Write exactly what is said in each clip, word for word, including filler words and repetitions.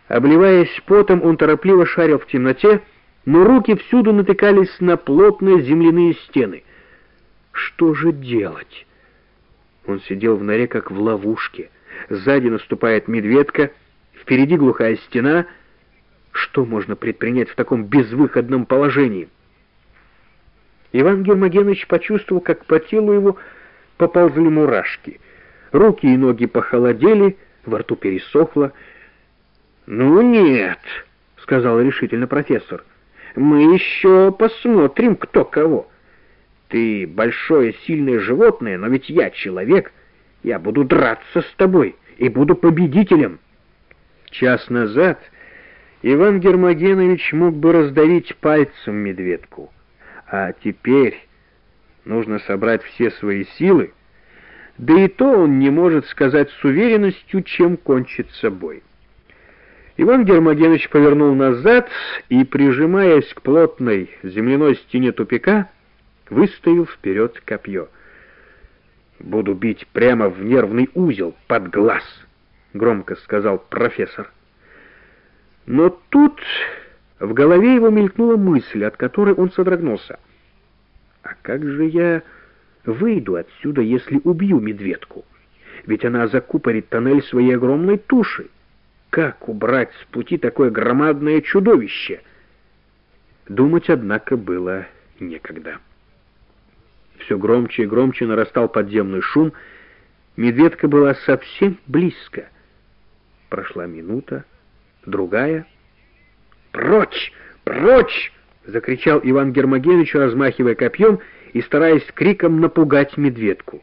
Обливаясь потом, он торопливо шарил в темноте, но руки всюду натыкались на плотные земляные стены. Что же делать? Он сидел в норе, как в ловушке. Сзади наступает медведка, впереди глухая стена. Что можно предпринять в таком безвыходном положении? Иван Гермогенович почувствовал, как по телу его поползли мурашки. Руки и ноги похолодели, во рту пересохло. «Ну нет», — сказал решительно профессор, — «мы еще посмотрим, кто кого. Ты большое сильное животное, но ведь я человек. Я буду драться с тобой и буду победителем». Час назад Иван Гермогенович мог бы раздавить пальцем медведку, а теперь нужно собрать все свои силы, да и то он не может сказать с уверенностью, чем кончится бой. Иван Гермогенович повернул назад и, прижимаясь к плотной земляной стене тупика, выставил вперед копье. «Буду бить прямо в нервный узел, под глаз», — громко сказал профессор. Но тут в голове его мелькнула мысль, от которой он содрогнулся. «А как же я выйду отсюда, если убью медведку? Ведь она закупорит тоннель своей огромной тушей. Как убрать с пути такое громадное чудовище?» Думать, однако, было некогда. Все громче и громче нарастал подземный шум. Медведка была совсем близко. Прошла минута, другая. «Прочь! Прочь!» — закричал Иван Гермогенович, размахивая копьем и стараясь криком напугать медведку.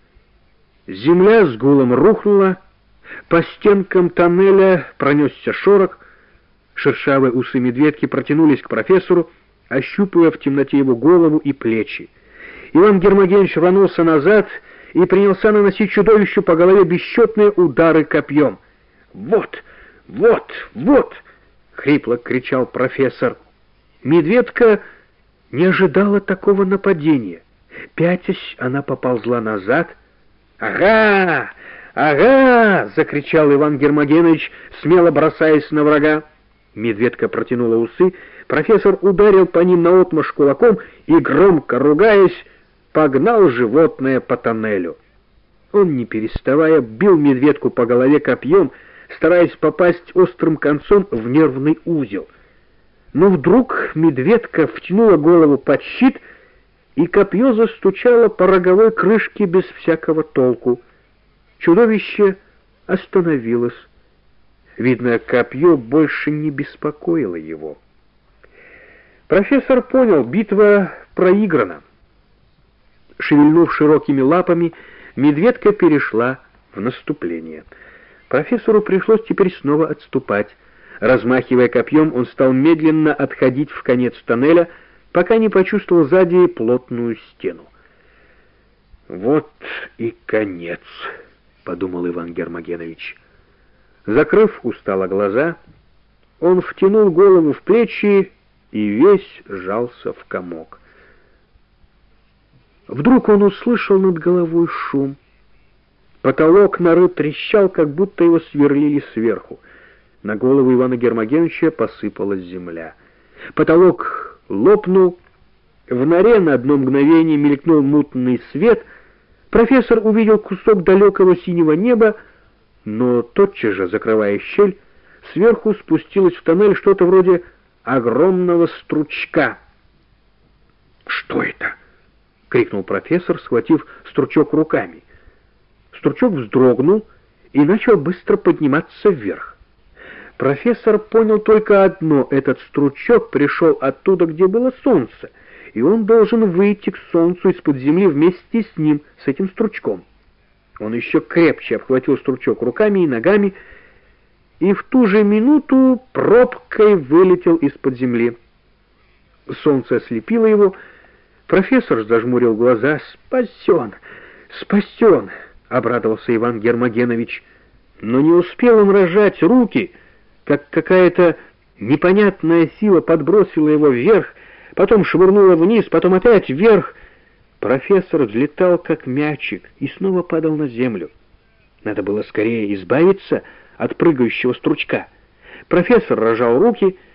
Земля с гулом рухнула, по стенкам тоннеля пронесся шорох, шершавые усы медведки протянулись к профессору, ощупывая в темноте его голову и плечи. Иван Гермогенович рванулся назад и принялся наносить чудовищу по голове бесчетные удары копьем. «Вот! Вот! Вот!» — хрипло кричал профессор. Медведка не ожидала такого нападения. Пятясь, она поползла назад. «Ага! Ага!» — закричал Иван Гермогенович, смело бросаясь на врага. Медведка протянула усы, профессор ударил по ним наотмашь кулаком и, громко ругаясь, погнал животное по тоннелю. Он, не переставая, бил медведку по голове копьем, стараясь попасть острым концом в нервный узел. Но вдруг медведка втянула голову под щит, и копье застучало по роговой крышке без всякого толку. Чудовище остановилось. Видно, копье больше не беспокоило его. Профессор понял, битва проиграна. Шевельнув широкими лапами, медведка перешла в наступление. Профессору пришлось теперь снова отступать. Размахивая копьем, он стал медленно отходить в конец тоннеля, пока не почувствовал сзади плотную стену. «Вот и конец», — подумал Иван Гермогенович. Закрыв устало глаза, он втянул голову в плечи и весь сжался в комок. Вдруг он услышал над головой шум. Потолок норы трещал, как будто его сверлили сверху. На голову Ивана Гермогеновича посыпалась земля. Потолок лопнул. В норе на одно мгновение мелькнул мутный свет. Профессор увидел кусок далекого синего неба, но тотчас же, закрывая щель, сверху спустилось в тоннель что-то вроде огромного стручка. «Что это?» — крикнул профессор, схватив стручок руками. Стручок вздрогнул и начал быстро подниматься вверх. Профессор понял только одно: этот стручок пришел оттуда, где было солнце, и он должен выйти к солнцу из-под земли вместе с ним, с этим стручком. Он еще крепче обхватил стручок руками и ногами, и в ту же минуту пробкой вылетел из-под земли. Солнце ослепило его. Профессор зажмурил глаза. «Спасен! Спасен!» — обрадовался Иван Гермогенович. Но не успел он разжать руки, как какая-то непонятная сила подбросила его вверх, потом швырнула вниз, потом опять вверх. Профессор взлетал, как мячик, и снова падал на землю. Надо было скорее избавиться от прыгающего стручка. Профессор разжал руки